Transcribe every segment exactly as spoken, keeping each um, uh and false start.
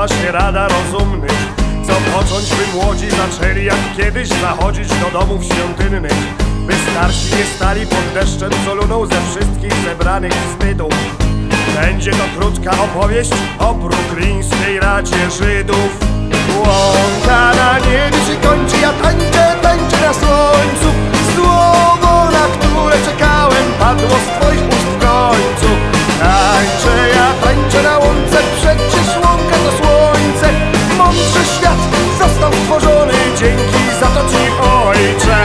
właśnie rada rozumnych, co począć by młodzi zaczęli, jak kiedyś zachodzić do domów świątynnych, by starsi nie stali pod deszczem, co lunął ze wszystkich zebranych wstydów. Będzie to krótka opowieść o bruklińskiej Radzie Żydów. Łąka na niebie się kończy, ja tańczę, tańczę na słońcu. Słowo, na które czekałem, padło z twoich ust w końcu. Tańczę, ja tańczę na łące, przecież łąka to słońce. Mądrze świat został stworzony, dzięki za to ci, ojcze.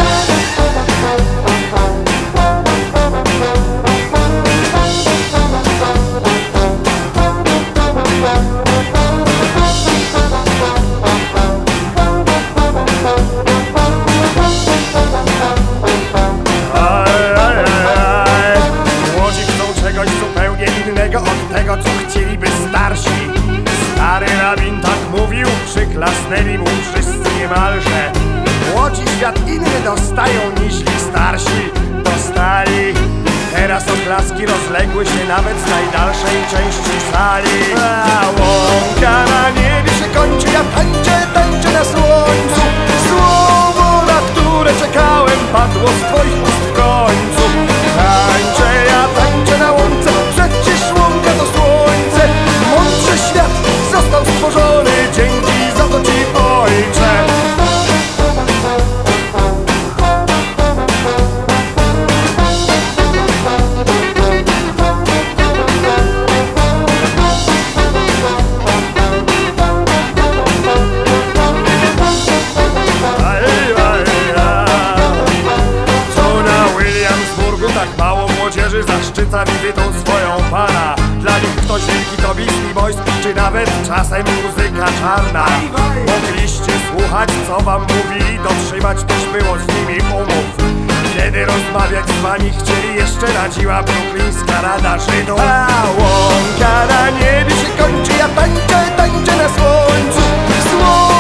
Od tego, co chcieliby starsi. Stary rabin tak mówił, przyklasnęli mu wszyscy niemalże. Młodzi świat inny dostają niż starsi dostali. Teraz oklaski rozległy się nawet z najdalszej części sali. A łąka na niebie się kończy, ja tańczę, tańczę na słońcu. Słowo, na które czekałem, padło z twoich ust w końcu. Tańczę, ja tańczę na łące, przecież łąka to słońce. Mądrze świat został stworzony, dzięki za to ci, ojcze. Tak mało młodzieży zaszczyca wizytą swoją pana. Dla nich ktoś wielki to Beastie Boys, czy nawet czasem muzyka czarna. Mogliście słuchać, co wam mówili, dotrzymać też było z nimi umów. Kiedy rozmawiać z wami chcieli, jeszcze radziła bruklińska Rada Żydów. A łąka na niebie się kończy, ja tańczę, tańczę na słońcu. Słońce